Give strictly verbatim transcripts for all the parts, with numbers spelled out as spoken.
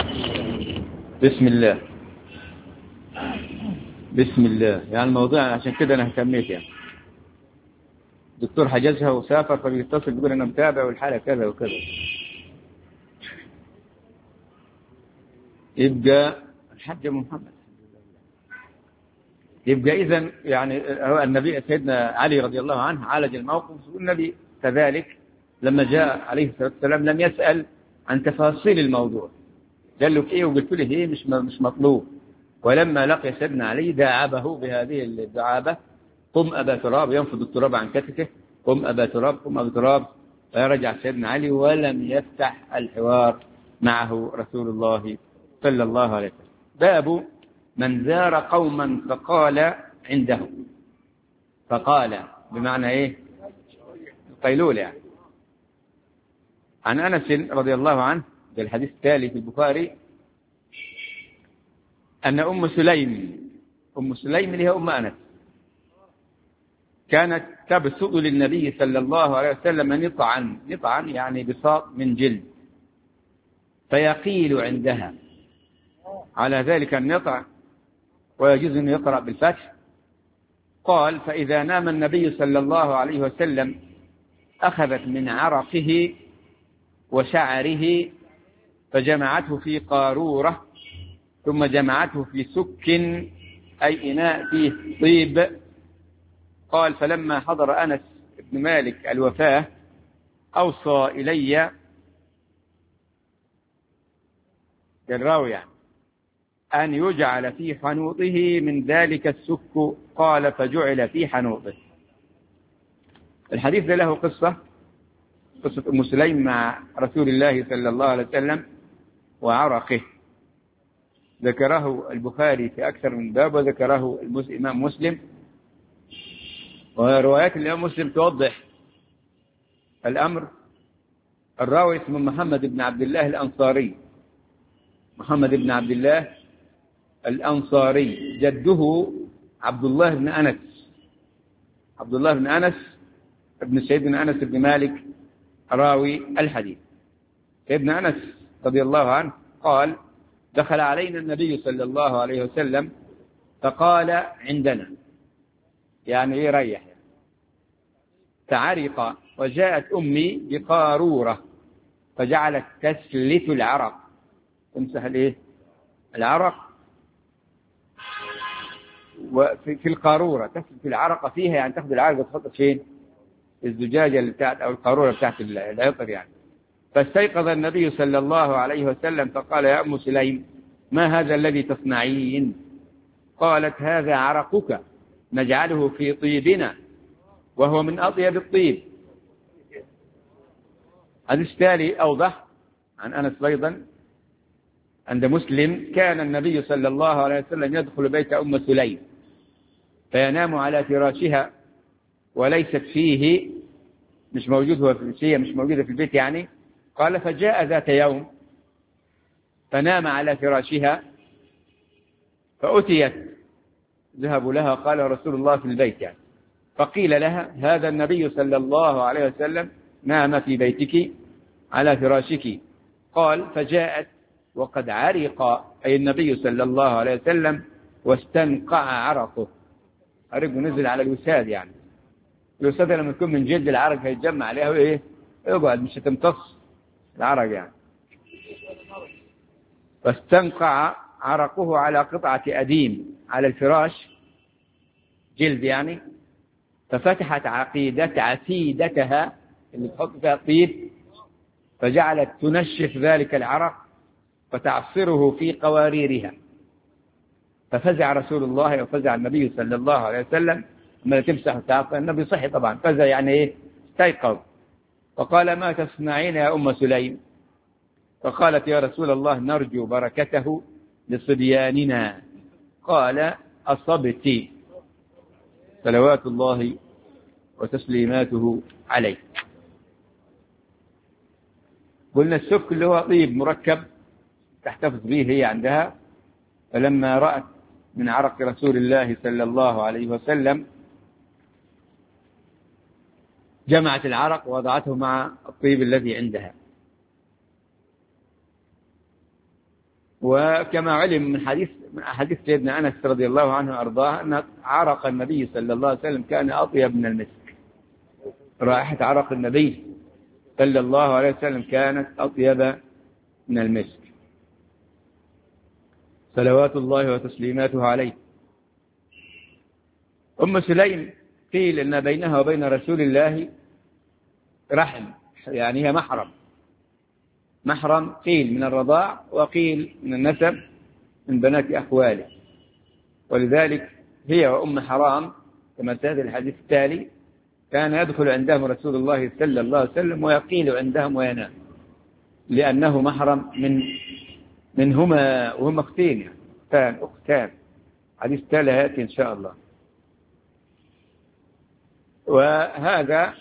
بسم الله بسم الله. يعني الموضوع عشان كده أنا اهتميت. يعني الدكتور حجزها وسافر فبيتصل بيقول أنا متابع والحالة كذا وكذا. يبقى الحاج محمد يبقى إذن يعني هو النبي سيدنا علي رضي الله عنه عالج الموقف، والنبي كذلك لما جاء عليه الصلاة والسلام لم يسأل عن تفاصيل الموضوع، قال له إيه وقلت له إيه مش مش مطلوب. ولما لقي سيدنا علي داعبه بهذه الدعابة: قم أبا تراب، ينفض التراب عن كتفه، قم أبا تراب قم أبا تراب. فرجع سيدنا علي ولم يفتح الحوار معه رسول الله صلى الله عليه وسلم. باب من زار قوما فقال عندهم. فقال بمعنى إيه؟ القيلولة يعني. عن أنس رضي الله عنه، ده الحديث التالي في البخاري، أن أم سليم أم سليم اللي هي أم أنس كانت تبسط للنبي صلى الله عليه وسلم نطعا نطعا يعني بساط من جلد، فيقيل عندها على ذلك النطع، ويجوز أن يقرأ بالفتح. قال: فإذا نام النبي صلى الله عليه وسلم أخذت من عرقه وشعره فجمعته في قارورة، ثم جمعته في سك أي إناء فيه طيب. قال: فلما حضر أنس بن مالك الوفاة أوصى إلي الراوي يعني أن يجعل في حنوطه من ذلك السك. قال: فجعل في حنوطه. الحديث له قصة قصة أم سليم مع رسول الله صلى الله عليه وسلم وعرقه، ذكره البخاري في أكثر من باب، وذكره الإمام مسلم، وروايات الإمام مسلم توضح الأمر. الراوي اسمه محمد بن عبد الله الأنصاري محمد بن عبد الله الأنصاري جده عبد الله بن أنس عبد الله بن أنس ابن سيدنا أنس بن مالك راوي الحديث. سيدنا أنس رضي الله عنه قال: دخل علينا النبي صلى الله عليه وسلم فقال عندنا، يعني يريح، تعرق، وجاءت أمي بقارورة فجعلت تسلت العرق، تمسح الايه العرق، وفي القارورة تسلت العرق فيها، يعني تاخذ العرق وتحطه فين؟ الزجاجة اللي بتاعت أو القارورة بتاعت العطر يعني. فاستيقظ النبي صلى الله عليه وسلم فقال: يا أم سليم ما هذا الذي تصنعين؟ قالت: هذا عرقك نجعله في طيبنا وهو من أطيب الطيب. الحديث التالي أوضح عن أنس أيضا عند مسلم: كان النبي صلى الله عليه وسلم يدخل بيت أم سليم فينام على فراشها وليست فيه، مش موجود هو في شيء مش موجودة في البيت يعني. قال: فجاء ذات يوم فنام على فراشها فأتيت، ذهبوا لها، قال رسول الله في البيت يعني، فقيل لها: هذا النبي صلى الله عليه وسلم نام في بيتك على فراشك. قال: فجاءت وقد عرق، أي النبي صلى الله عليه وسلم، واستنقع عرقه، عرقه نزل على الوساد يعني. الوساد لما يكون من جلد العرق هيتجمع عليها وإيه يقعد، مش هتمتص العرق يعني. فاستنقع عرقه على قطعة أديم على الفراش، جلد يعني. ففتحت عقيدة عسيدتها اللي تحط فيها الطيب، فجعلت تنشف ذلك العرق فتعصره في قواريرها. ففزع رسول الله وفزع النبي صلى الله عليه وسلم لما تمسح وتعطى. النبي صحي طبعا، فزع يعني ايه استيقظ. فقال: ما تصنعين يا أم سليم؟ فقالت: يا رسول الله نرجو بركته لصبياننا. قال: أصبت، صلوات الله وتسليماته عليه. قلنا السك اللي هو طيب مركب تحتفظ به هي عندها. فلما رأت من عرق رسول الله صلى الله عليه وسلم جمعت العرق ووضعته مع الطيب الذي عندها. وكما علم من حديث من حديث سيدنا أنس رضي الله عنه وأرضاه أن عرق النبي صلى الله عليه وسلم كان أطيب من المسك. رائحة عرق النبي صلى الله عليه وسلم كانت أطيب من المسك صلوات الله وتسليماته عليه. أم سليم قيل أن بينها وبين رسول الله رحم، يعني هي محرم محرم قيل من الرضاع وقيل من النسب من بنات أخواله، ولذلك هي وأم حرام كما سيأتي الحديث التالي كان يدخل عندهم رسول الله صلى الله عليه وسلم ويقيل عندهم وينام، لأنه محرم من منهما وهم أختين يعني أختان أختان حديث التالي يأتي إن شاء الله. وهذا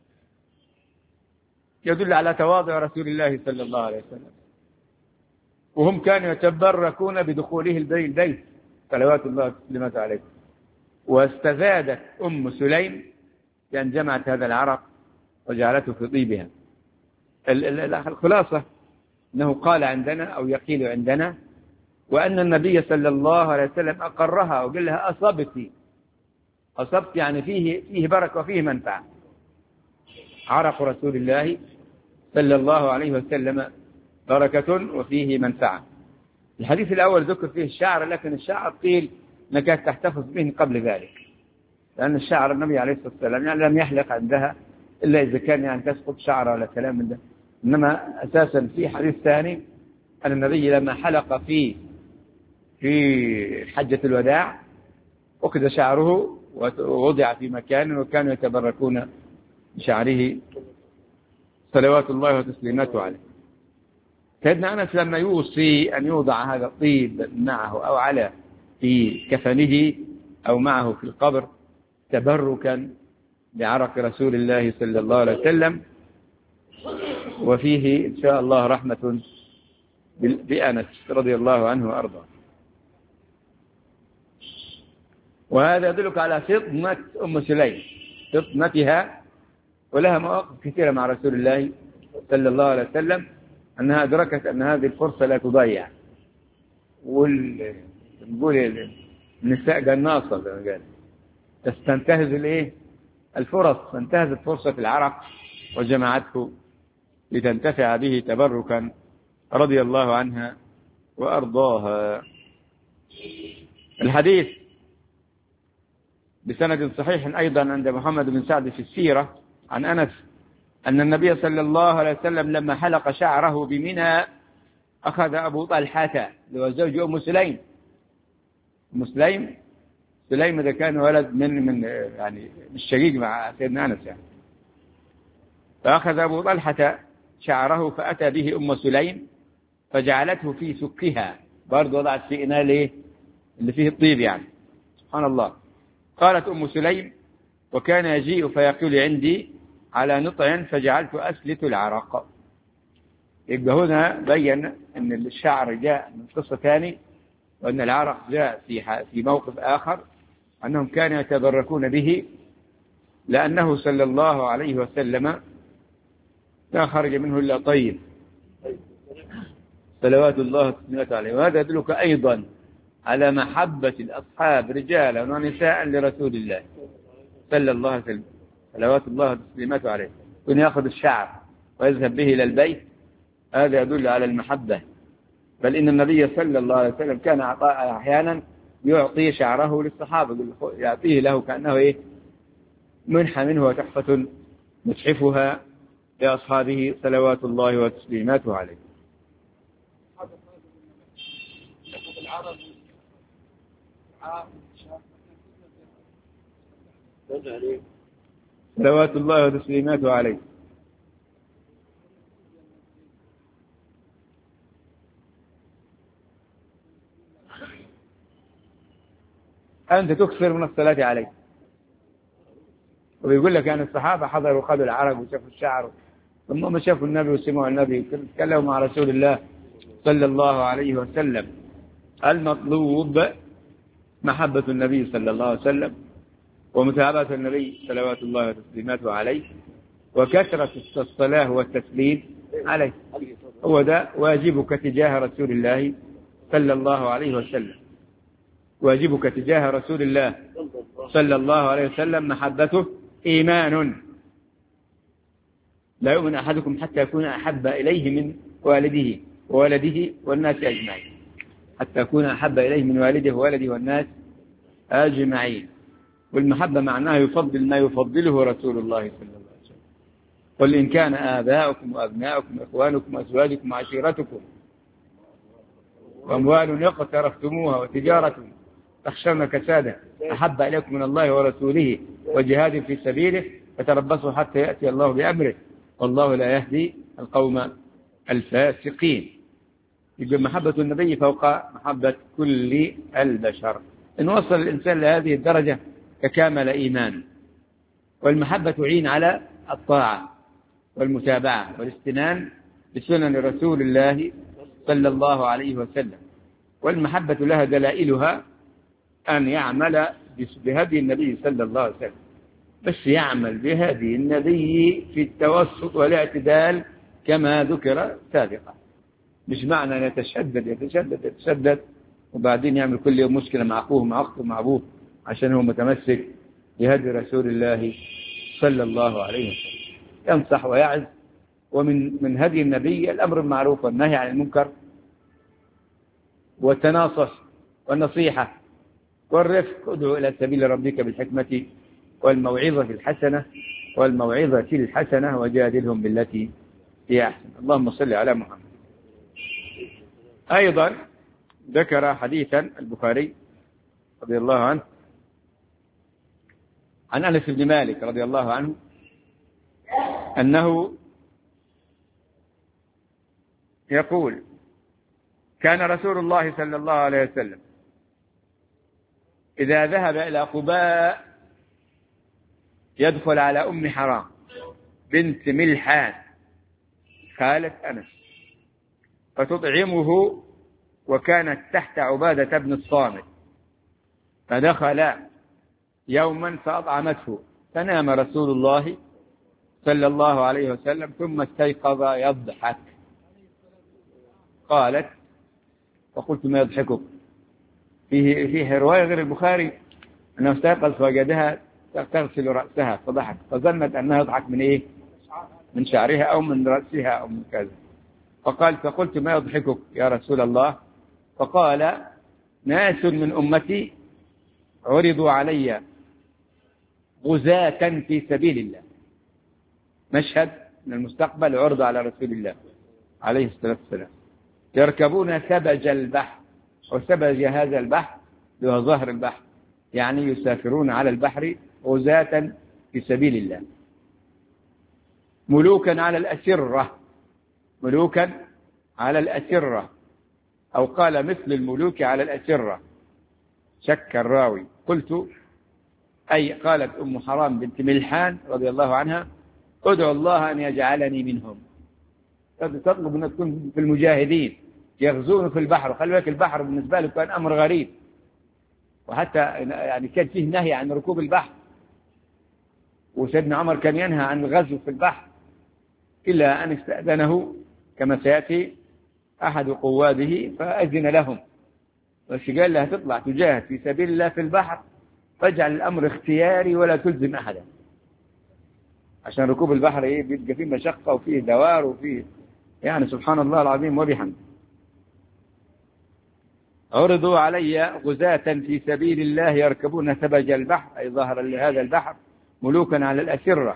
يدل على تواضع رسول الله صلى الله عليه وسلم، وهم كانوا يتبركون بدخوله البيت صلوات الله وسلامته عليه. واستفادت أم سليم بأن جمعت هذا العرق وجعلته في طيبها. الخلاصة أنه قال عندنا أو يقيل عندنا، وأن النبي صلى الله عليه وسلم أقرها وقال لها أصبت أصبت يعني فيه فيه بركة وفيه منفعة. عرق رسول الله صلى الله عليه وسلم بركة وفيه منفعة. الحديث الأول ذكر فيه الشعر، لكن الشعر قيل أنك تحتفظ به قبل ذلك، لأن الشعر النبي عليه الصلاة والسلام يعني لم يحلق عندها إلا إذا كان يعني تسقط شعره ولا كلام من ده. إنما أساسا في حديث ثاني أن النبي لما حلق في في حجة الوداع أخذ شعره ووضع في مكان وكانوا يتبركون بشعره صلوات الله وتسليماته عليه. سيدنا أنس لما يوصي أن يوضع هذا الطيب معه أو على في كفنه أو معه في القبر تبركا بعرق رسول الله صلى الله عليه وسلم، وفيه إن شاء الله رحمة بأنس رضي الله عنه وأرضاه. وهذا يدلك على فطنة أم سليم، فطنتها، ولها مواقف كثيرة مع رسول الله صلى الله عليه وسلم أنها أدركت أن هذه الفرصة لا تضيع. ونقول النساء قناصة زي ما قال، تستنتهز الايه الفرص، فانتهزت فرصة العرق وجمعته لتنتفع به تبركا رضي الله عنها وأرضاها. الحديث بسند صحيح أيضا عند محمد بن سعد في السيرة عن أنس أن النبي صلى الله عليه وسلم لما حلق شعره بمنى أخذ أبو طلحة وزوج أم سليم. أم سليم سليم إذا كان ولد من من يعني الشقيق مع سيدنا أنس يعني. فأخذ أبو طلحة شعره فأتى به أم سليم فجعلته في سكها، برضه وضعت في إناء ليه اللي فيه الطيب يعني. سبحان الله. قالت أم سليم وكان يجيء فيقول عندي على نطع فجعلت أسلت العرق. يبقى هنا بين أن الشعر جاء من قصة ثاني، وأن العرق جاء في في موقف آخر، أنهم كانوا يتبركون به لأنه صلى الله عليه وسلم لا خرج منه إلا طيب صلوات الله وسلامته عليه. وهذا يدلك أيضا على محبة الأصحاب رجالا ونساء لرسول الله صلى الله عليه وسلم صلوات الله وسلامته عليه، كن يأخذ الشعر ويذهب به إلى البيت، هذا يدل على المحبة. بل إن النبي صلى الله عليه وسلم كان أحيانا يعطي شعره للصحابة، يعطيه له كأنه إيه منحة منه وتحفة متحفها لأصحابه صلوات الله وتسليماته عليه. صلوات الله وتسليماته عليه. أنت تكثر من الصلاة عليه. وبيقول لك أن الصحابة حضروا خذوا العرق وشافوا الشعر، ثم شافوا النبي وسمعوا النبي تكلموا مع رسول الله صلى الله عليه وسلم. المطلوب محبة النبي صلى الله عليه وسلم ومتابعة النبي صلوات الله وتسليماته عليه وكثرة الصلاة والتسليم عليه. هو ده واجبك تجاه رسول الله صلى الله عليه وسلم. واجبك تجاه رسول الله صلى الله عليه وسلم محبته إيمان. لا يؤمن أحدكم حتى يكون أحب إليه من والده وولده والناس أجمعين، حتى يكون أحب إليه من والده وولده والناس أجمعين. والمحبة معناها يفضل ما يفضله رسول الله صلى الله عليه وسلم. قل إن كان آباؤكم وأبناؤكم وإخوانكم وأزواجكم وعشيرتكم وأموال اقترفتموها وتجارة تخشون كسادها أحب إليكم من الله ورسوله وجهاد في سبيله فتربصوا حتى يأتي الله بأمره والله لا يهدي القوم الفاسقين. يبقى محبة النبي فوق محبة كل البشر. إن وصل الإنسان لهذه الدرجة فكامل إيمان. والمحبة تعين على الطاعة والمتابعة والاستنان بسنن رسول الله صلى الله عليه وسلم. والمحبة لها دلائلها أن يعمل بهدي النبي صلى الله عليه وسلم، بس يعمل بهدي النبي في التوسط والاعتدال كما ذكر سابقا. مش معنى أن يتشدد يتشدد يتشدد وبعدين يعمل كل يوم مشكلة مع أخوه مع أخته مع أبوه عشان هو متمسك بهدي رسول الله صلى الله عليه وسلم. ينصح ويعز. ومن من هدي النبي الأمر بالمعروف والنهي عن المنكر والتناصح والنصيحة والرفق. ادعو إلى سبيل ربك بالحكمة والموعظة الحسنة والموعظة الحسنة وجادلهم بالتي هي أحسن. اللهم صل على محمد. أيضا ذكر حديثا البخاري رضي الله عنه عن أنس بن مالك رضي الله عنه أنه يقول كان رسول الله صلى الله عليه وسلم إذا ذهب إلى قباء يدخل على أم حرام بنت ملحان خالة أنس فتطعمه وكانت تحت عبادة بن الصامت، فدخل يوما فأطعمته فنام رسول الله صلى الله عليه وسلم ثم استيقظ يضحك. قالت فقلت ما يضحكك؟ فيه, فيه رواية غير البخاري أنه استيقظ فوجدها تغسل رأسها فضحك، فظنت أنها يضحك من إيه؟ من شعرها أو من رأسها أو من كذا. فقال فقلت ما يضحكك يا رسول الله؟ فقال ناس من أمتي عرضوا علي غزاة في سبيل الله. مشهد من المستقبل عرض على رسول الله عليه الصلاة والسلام يركبون سبج البحر، وسبج هذا البحر هو ظهر البحر، يعني يسافرون على البحر غزاة في سبيل الله ملوكا على الأسرة، ملوكا على الأسرة أو قال مثل الملوك على الأسرة، شك الراوي. قلت أي قالت أم حرام بنت ملحان رضي الله عنها ادعو الله أن يجعلني منهم. تطلب أن تكون في المجاهدين يغزون في البحر. خلي بالك البحر بالنسبة له كان أمر غريب، وحتى يعني كان فيه نهي عن ركوب البحر، وسيدنا عمر كان ينهى عن الغزو في البحر إلا أن استأذنه كما سيأتي أحد قواده فأذن لهم، بس قال لها تطلع تجاهد في سبيل الله في البحر فاجعل الأمر اختياري ولا تلزم أحدا، عشان ركوب البحر إيه بيبقى فيه مشقة وفيه دوار وفيه يعني سبحان الله العظيم وبحمده. عرضوا علي غزاة في سبيل الله يركبون سبج البحر أي ظهر لهذا البحر ملوكا على الأسرة،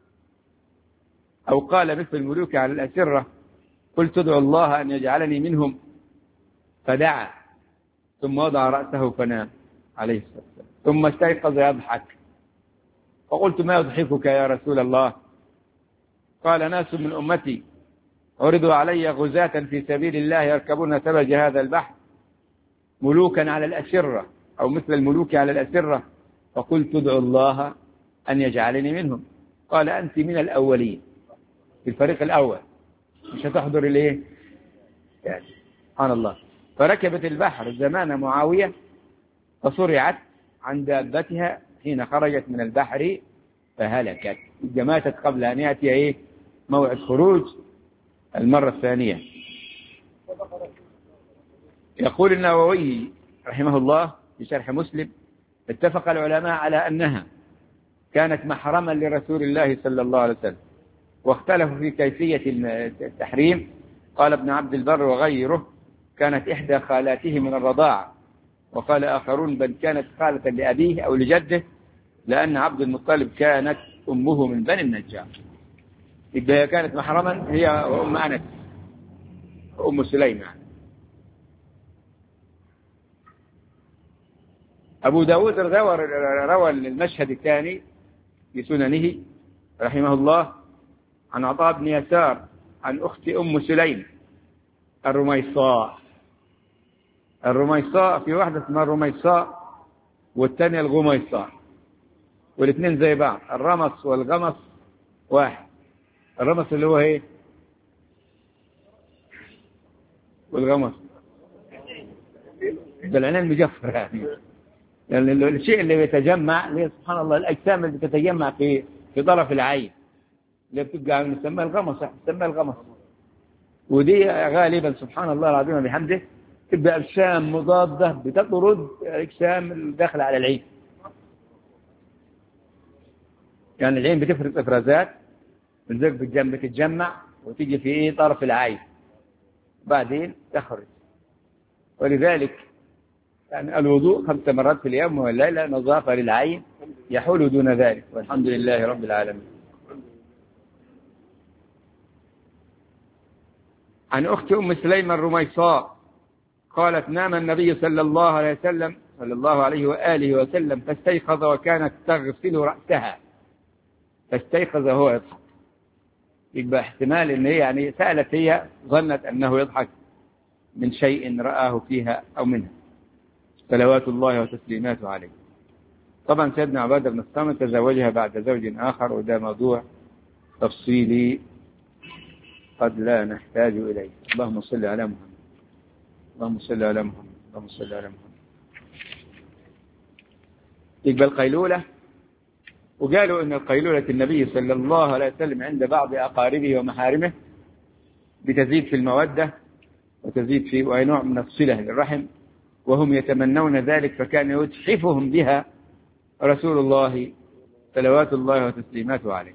أو قال مثل الملوك على الأسرة. قلت ادعو الله أن يجعلني منهم، فدعا ثم وضع رأسه فنام عليه الصلاة والسلام ثم استيقظ يضحك. فقلت ما يضحكك يا رسول الله؟ قال ناس من أمتي عرضوا علي غزاة في سبيل الله يركبون سبج هذا البحر ملوكا على الأسرة أو مثل الملوك على الأسرة، فقلت ادعو الله أن يجعلني منهم. قال أنت من الأولين في الفريق الأول، مش هتحضر إليه يعني سبحان الله. فركبت البحر زمان معاوية فصرعت عن دابتها حين خرجت من البحر فهلكت، ماتت قبل أن يأتي إيه موعد خروج المرة الثانية. يقول النووي رحمه الله في شرح مسلم: اتفق العلماء على أنها كانت محرما لرسول الله صلى الله عليه وسلم، واختلفوا في كيفية التحريم. قال ابن عبد البر وغيره: كانت إحدى خالاته من الرضاعة، وقال آخرون: بل كانت خالة لأبيه أو لجده، لأن عبد المطلب كانت أمه من بني النجار. إذا كانت محرما هي وأم أنس وأم سليم. أبو داود روى المشهد الثاني في سننه رحمه الله عن عطاء بن يسار عن أخت أم سليم الرميصاء. الرميصاء في واحدة اسمها الرميصاء والثانية الغميصاء، والاثنين زي بعض. الرمص والغمص واحد. الرمص اللي هو ايه؟ والغمص ده العنان المجفر يعني. يعني الشيء اللي بيتجمع اللي سبحان الله الأجسام اللي بتتجمع في في طرف العين اللي بتبقى نسميها الغمص، نسميها الغمص. ودي غالبا سبحان الله العظيم بحمده تبقى أجسام مضادة بتطرد أجسام الداخل على العين. يعني العين بتفرز إفرازات الزوج بتتجمع وتيجي في إيه طرف العين بعدين تخرج. ولذلك يعني الوضوء خمس مرات في اليوم والليلة نظافة للعين يحول دون ذلك، والحمد لله رب العالمين. عن أخت أم سليم الرميصاء قالت: نام النبي صلى الله عليه وسلم صلى الله عليه وآله وسلم فاستيقظ وكانت تغسل رأسها. فاستيقظ وهو يضحك. يبقى احتمال ان هي يعني سألت، هي ظنت أنه يضحك من شيء رآه فيها أو منها، صلوات الله وتسليماته عليه. طبعا سيدنا عبادة بن الصامت تزوجها بعد زوج آخر، وده موضوع تفصيلي قد لا نحتاج إليه. اللهم صل على محمد، اللهم صل على محمد، اللهم صل على محمد. يبقى القيلولة، وقالوا أن القيلولة النبي صلى الله عليه وسلم عند بعض أقاربه ومحارمه بتزيد في المودة وتزيد في وهي نوع من الصلة للرحم، وهم يتمنون ذلك، فكان يتحفهم بها رسول الله صلوات الله وتسليماته عليه.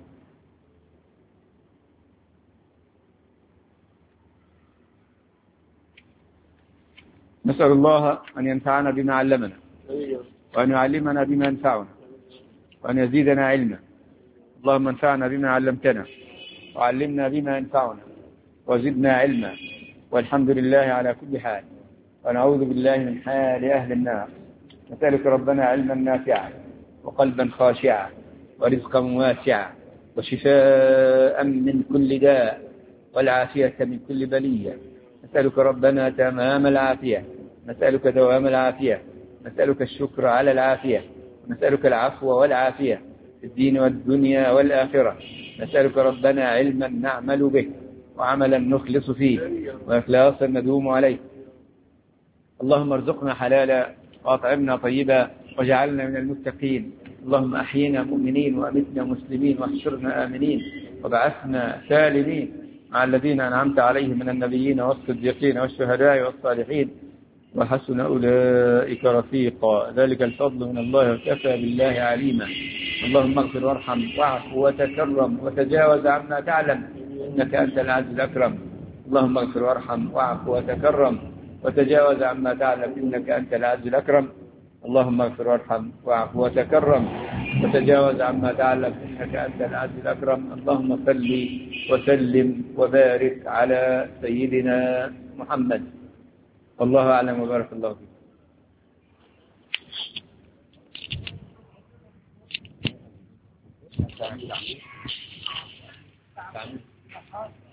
نسأل الله أن ينفعنا بما علمنا، وأن يعلمنا بما ينفعنا، وأن يزيدنا علما. اللهم انفعنا بما علمتنا، وعلمنا بما ينفعنا، وزدنا علما، والحمد لله على كل حال. ونعوذ بالله من حال أهل النار. نسألك ربنا علما نافعا، وقلبا خاشعا، ورزقا واسعا، وشفاء من كل داء، والعافية من كل بلية. نسألك ربنا تمام العافية، نسألك دوام العافية، نسألك الشكر على العافية، نسألك العفو والعافية في الدين والدنيا والآخرة. نسألك ربنا علما نعمل به، وعملا نخلص فيه، وإخلاصا ندوم عليه. اللهم ارزقنا حلالا، وأطعمنا طيبا، وجعلنا من المتقين. اللهم أحينا مؤمنين، وأمتنا مسلمين، واحشرنا آمنين، وبعثنا سالمين مع الذين أنعمت عليهم من النبيين والصديقين والشهداء والصالحين، وحسن أولئك رفيقا. ذلك الفضل من الله، وكفى بالله عليما. اللهم اغفر وارحم واعف وتكرم وتجاوز عما تعلم، إنك أنت العزيز الأكرم. اللهم اغفر وارحم واعف وتكرم وتجاوز عما تعلم، إنك أنت العزيز الأكرم. اللهم اغفر وارحم واعف وتكرم وتجاوز عما تعلم، إنك أنت العزيز الأكرم. اللهم صل وسلم وبارك على سيدنا محمد. والله أعلم، وبارك الله فيك.